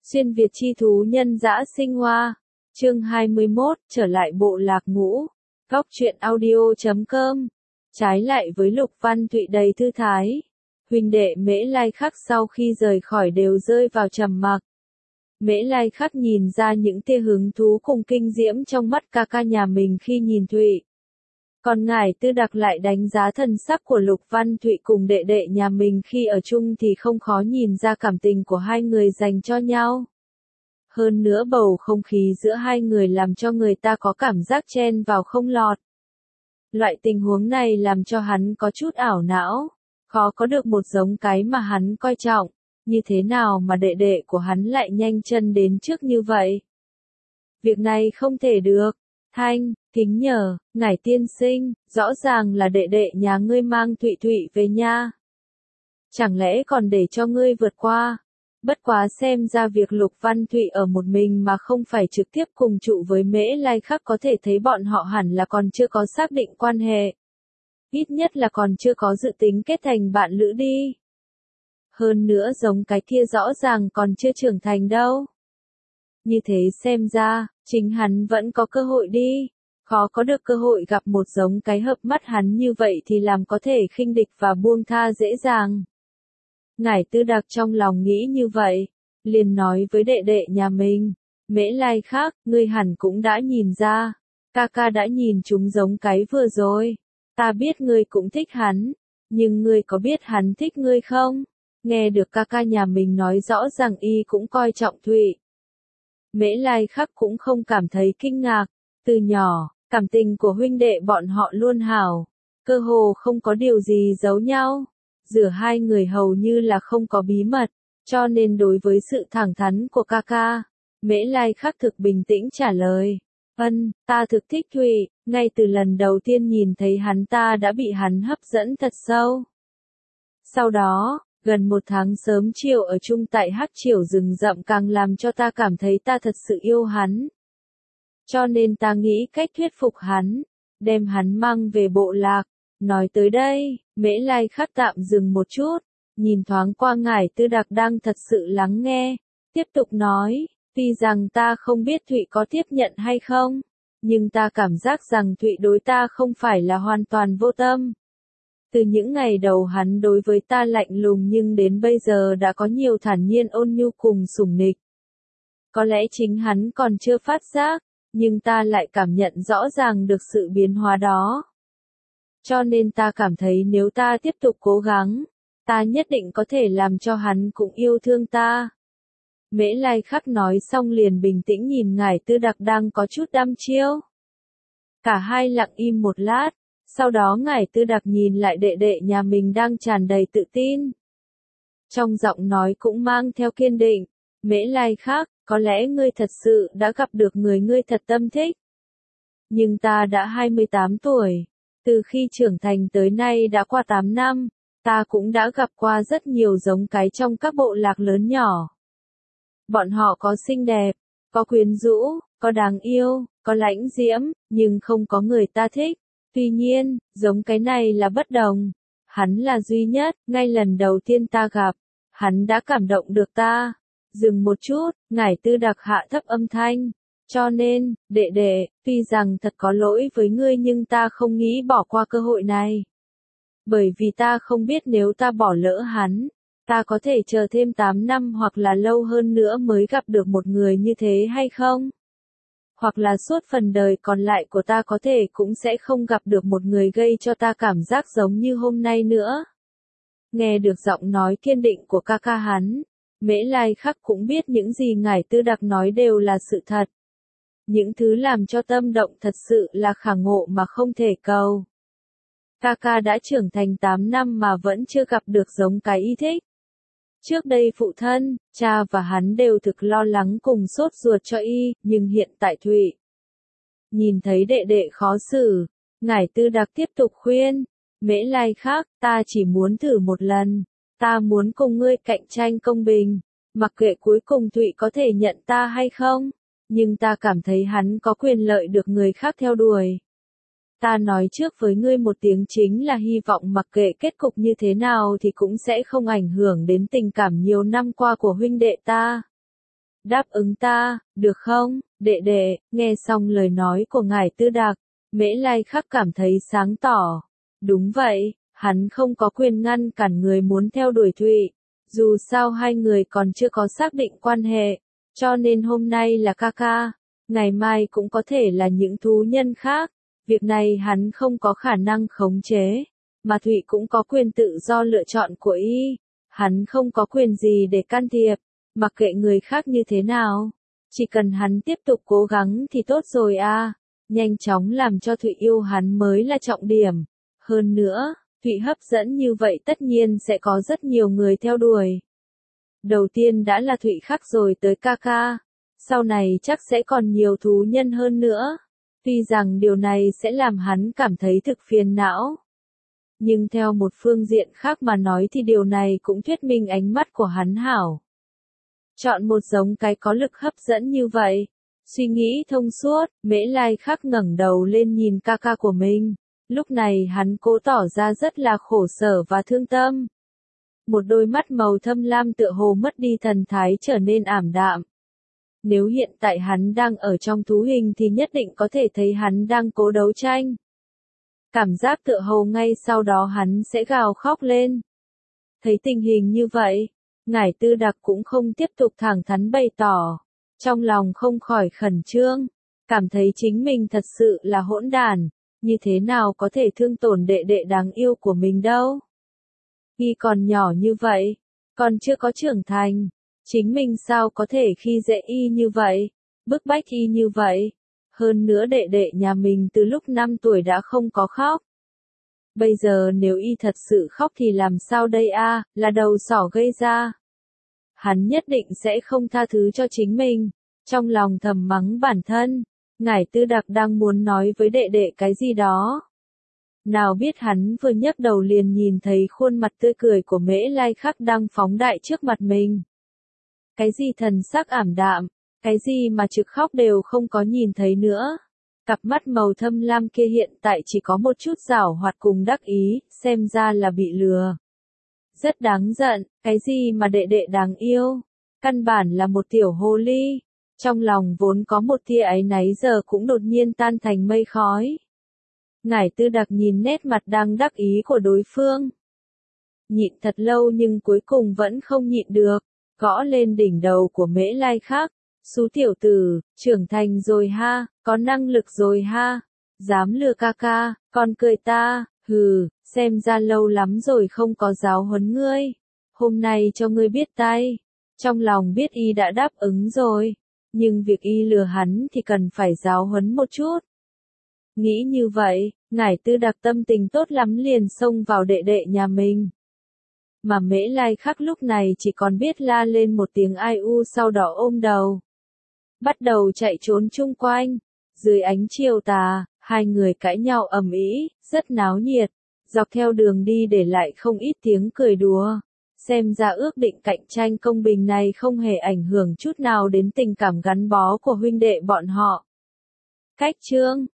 Xuyên Việt chi thú nhân dã sinh hoa. Chương 21, trở lại bộ lạc ngũ. Góc truyện audio.com. Trái lại với Lục Văn Thụy đầy thư thái, huynh đệ Mễ Lai Khắc sau khi rời khỏi đều rơi vào trầm mặc. Mễ Lai Khắc nhìn ra những tia hứng thú cùng kinh diễm trong mắt ca ca nhà mình khi nhìn Thụy. Còn Ngải Tư Đặc lại đánh giá thần sắc của Lục Văn Thụy cùng đệ đệ nhà mình khi ở chung thì không khó nhìn ra cảm tình của hai người dành cho nhau. Hơn nữa bầu không khí giữa hai người làm cho người ta có cảm giác chen vào không lọt. Loại tình huống này làm cho hắn có chút ảo não, khó có được một giống cái mà hắn coi trọng, như thế nào mà đệ đệ của hắn lại nhanh chân đến trước như vậy. Việc này không thể được. Thanh, kính nhờ, Ngải tiên sinh, rõ ràng là đệ đệ nhà ngươi mang Thụy Thụy về nha. Chẳng lẽ còn để cho ngươi vượt qua? Bất quá xem ra việc Lục Văn Thụy ở một mình mà không phải trực tiếp cùng trụ với Mễ Lai Khắc có thể thấy bọn họ hẳn là còn chưa có xác định quan hệ. Ít nhất là còn chưa có dự tính kết thành bạn lữ đi. Hơn nữa giống cái kia rõ ràng còn chưa trưởng thành đâu. Như thế xem ra, chính hắn vẫn có cơ hội đi. Khó có được cơ hội gặp một giống cái hợp mắt hắn như vậy thì làm có thể khinh địch và buông tha dễ dàng. Ngải Tư Đặc trong lòng nghĩ như vậy, liền nói với đệ đệ nhà mình, Mễ Lai Khắc, ngươi hẳn cũng đã nhìn ra, ca ca đã nhìn chúng giống cái vừa rồi, ta biết ngươi cũng thích hắn, nhưng ngươi có biết hắn thích ngươi không? Nghe được ca ca nhà mình nói rõ ràng y cũng coi trọng Thụy. Mễ Lai Khắc cũng không cảm thấy kinh ngạc, từ nhỏ, cảm tình của huynh đệ bọn họ luôn hảo, cơ hồ không có điều gì giấu nhau. Giữa hai người hầu như là không có bí mật, cho nên đối với sự thẳng thắn của ca ca, Mễ Lai Khắc thực bình tĩnh trả lời. Ta thực thích Thụy, ngay từ lần đầu tiên nhìn thấy hắn ta đã bị hắn hấp dẫn thật sâu. Sau đó, gần một tháng sớm chiều ở chung tại Hắc Triều rừng rậm càng làm cho ta cảm thấy ta thật sự yêu hắn. Cho nên ta nghĩ cách thuyết phục hắn, đem hắn mang về bộ lạc. Nói tới đây, Mễ Lai Khắc tạm dừng một chút, nhìn thoáng qua Ngải Tư Đặc đang thật sự lắng nghe, tiếp tục nói, tuy rằng ta không biết Thụy có tiếp nhận hay không, nhưng ta cảm giác rằng Thụy đối ta không phải là hoàn toàn vô tâm. Từ những ngày đầu hắn đối với ta lạnh lùng nhưng đến bây giờ đã có nhiều thản nhiên ôn nhu cùng sủng nịch. Có lẽ chính hắn còn chưa phát giác, nhưng ta lại cảm nhận rõ ràng được sự biến hóa đó. Cho nên ta cảm thấy nếu ta tiếp tục cố gắng, ta nhất định có thể làm cho hắn cũng yêu thương ta. Mễ Lai Khắc nói xong liền bình tĩnh nhìn Ngải Tư Đặc đang có chút đăm chiêu. Cả hai lặng im một lát, sau đó Ngải Tư Đặc nhìn lại đệ đệ nhà mình đang tràn đầy tự tin. Trong giọng nói cũng mang theo kiên định, Mễ Lai Khắc, có lẽ ngươi thật sự đã gặp được người ngươi thật tâm thích. Nhưng ta đã 28 tuổi. Từ khi trưởng thành tới nay đã qua 8 năm, ta cũng đã gặp qua rất nhiều giống cái trong các bộ lạc lớn nhỏ. Bọn họ có xinh đẹp, có quyến rũ, có đáng yêu, có lãnh diễm, nhưng không có người ta thích. Tuy nhiên, giống cái này là bất đồng. Hắn là duy nhất, ngay lần đầu tiên ta gặp, hắn đã cảm động được ta. Dừng một chút, Ngải Tư Đặc hạ thấp âm thanh. Cho nên, đệ đệ, tuy rằng thật có lỗi với ngươi nhưng ta không nghĩ bỏ qua cơ hội này. Bởi vì ta không biết nếu ta bỏ lỡ hắn, ta có thể chờ thêm 8 năm hoặc là lâu hơn nữa mới gặp được một người như thế hay không? Hoặc là suốt phần đời còn lại của ta có thể cũng sẽ không gặp được một người gây cho ta cảm giác giống như hôm nay nữa. Nghe được giọng nói kiên định của ca ca hắn, Mễ Lai Khắc cũng biết những gì Ngải Tư Đặc nói đều là sự thật. Những thứ làm cho tâm động thật sự là khả ngộ mà không thể cầu. Ca đã trưởng thành 8 năm mà vẫn chưa gặp được giống cái y thích. Trước đây phụ thân, cha và hắn đều thực lo lắng cùng sốt ruột cho y, nhưng hiện tại Thụy. Nhìn thấy đệ đệ khó xử, Ngải Tư Đặc tiếp tục khuyên, Mễ Lai Khắc, ta chỉ muốn thử một lần, ta muốn cùng ngươi cạnh tranh công bình, mặc kệ cuối cùng Thụy có thể nhận ta hay không. Nhưng ta cảm thấy hắn có quyền lợi được người khác theo đuổi. Ta nói trước với ngươi một tiếng chính là hy vọng mặc kệ kết cục như thế nào thì cũng sẽ không ảnh hưởng đến tình cảm nhiều năm qua của huynh đệ ta. Đáp ứng ta, được không, đệ đệ, nghe xong lời nói của ngài Tư Đạc, Mễ Lai Khắc cảm thấy sáng tỏ. Đúng vậy, hắn không có quyền ngăn cản người muốn theo đuổi Thụy. Dù sao hai người còn chưa có xác định quan hệ, cho nên hôm nay là ca ca, ngày mai cũng có thể là những thú nhân khác. Việc này hắn không có khả năng khống chế, mà Thụy cũng có quyền tự do lựa chọn của y. Hắn không có quyền gì để can thiệp, mặc kệ người khác như thế nào. Chỉ cần hắn tiếp tục cố gắng thì tốt rồi à. Nhanh chóng làm cho Thụy yêu hắn mới là trọng điểm. Hơn nữa, Thụy hấp dẫn như vậy tất nhiên sẽ có rất nhiều người theo đuổi. Đầu tiên đã là Thụy Khắc rồi tới ca ca. Sau này chắc sẽ còn nhiều thú nhân hơn nữa. Tuy rằng điều này sẽ làm hắn cảm thấy thực phiền não. Nhưng theo một phương diện khác mà nói thì điều này cũng thuyết minh ánh mắt của hắn hảo. Chọn một giống cái có lực hấp dẫn như vậy. Suy nghĩ thông suốt, Mễ Lai Khắc ngẩng đầu lên nhìn ca ca của mình. Lúc này hắn cố tỏ ra rất là khổ sở và thương tâm. Một đôi mắt màu thâm lam tựa hồ mất đi thần thái trở nên ảm đạm. Nếu hiện tại hắn đang ở trong thú hình thì nhất định có thể thấy hắn đang cố đấu tranh. Cảm giác tựa hồ ngay sau đó hắn sẽ gào khóc lên. Thấy tình hình như vậy, ngải Tư Đặc cũng không tiếp tục thẳng thắn bày tỏ. Trong lòng không khỏi khẩn trương, cảm thấy chính mình thật sự là hỗn đản, như thế nào có thể thương tổn đệ đệ đáng yêu của mình đâu. Y còn nhỏ như vậy, còn chưa có trưởng thành, chính mình sao có thể khi dễ y như vậy, bức bách y như vậy. Hơn nữa đệ đệ nhà mình từ lúc 5 tuổi đã không có khóc. Bây giờ nếu y thật sự khóc thì làm sao đây a, là đầu sỏ gây ra. Hắn nhất định sẽ không tha thứ cho chính mình. Trong lòng thầm mắng bản thân, ngải Tư Đặc đang muốn nói với đệ đệ cái gì đó. Nào biết hắn vừa nhấc đầu liền nhìn thấy khuôn mặt tươi cười của Mễ Lai Khắc đang phóng đại trước mặt mình. Cái gì thần sắc ảm đạm, cái gì mà trực khóc đều không có nhìn thấy nữa. Cặp mắt màu thâm lam kia hiện tại chỉ có một chút giảo hoạt cùng đắc ý, xem ra là bị lừa. Rất đáng giận, cái gì mà đệ đệ đáng yêu, căn bản là một tiểu hồ ly. Trong lòng vốn có một tia áy náy giờ cũng đột nhiên tan thành mây khói. Ngải Tư Đặc nhìn nét mặt đang đắc ý của đối phương. Nhịn thật lâu nhưng cuối cùng vẫn không nhịn được, gõ lên đỉnh đầu của Mễ Lai Khắc. Xú tiểu tử, trưởng thành rồi ha, có năng lực rồi ha, dám lừa ca ca, còn cười ta, hừ, xem ra lâu lắm rồi không có giáo huấn ngươi. Hôm nay cho ngươi biết tay. Trong lòng biết y đã đáp ứng rồi, nhưng việc y lừa hắn thì cần phải giáo huấn một chút. Nghĩ như vậy, ngải Tư Đặc tâm tình tốt lắm liền xông vào đệ đệ nhà mình. Mà Mễ Lai Khắc lúc này chỉ còn biết la lên một tiếng ai u sau đó ôm đầu. Bắt đầu chạy trốn chung quanh. Dưới ánh chiều tà, hai người cãi nhau ầm ĩ, rất náo nhiệt. Dọc theo đường đi để lại không ít tiếng cười đùa. Xem ra ước định cạnh tranh công bình này không hề ảnh hưởng chút nào đến tình cảm gắn bó của huynh đệ bọn họ. Cách chương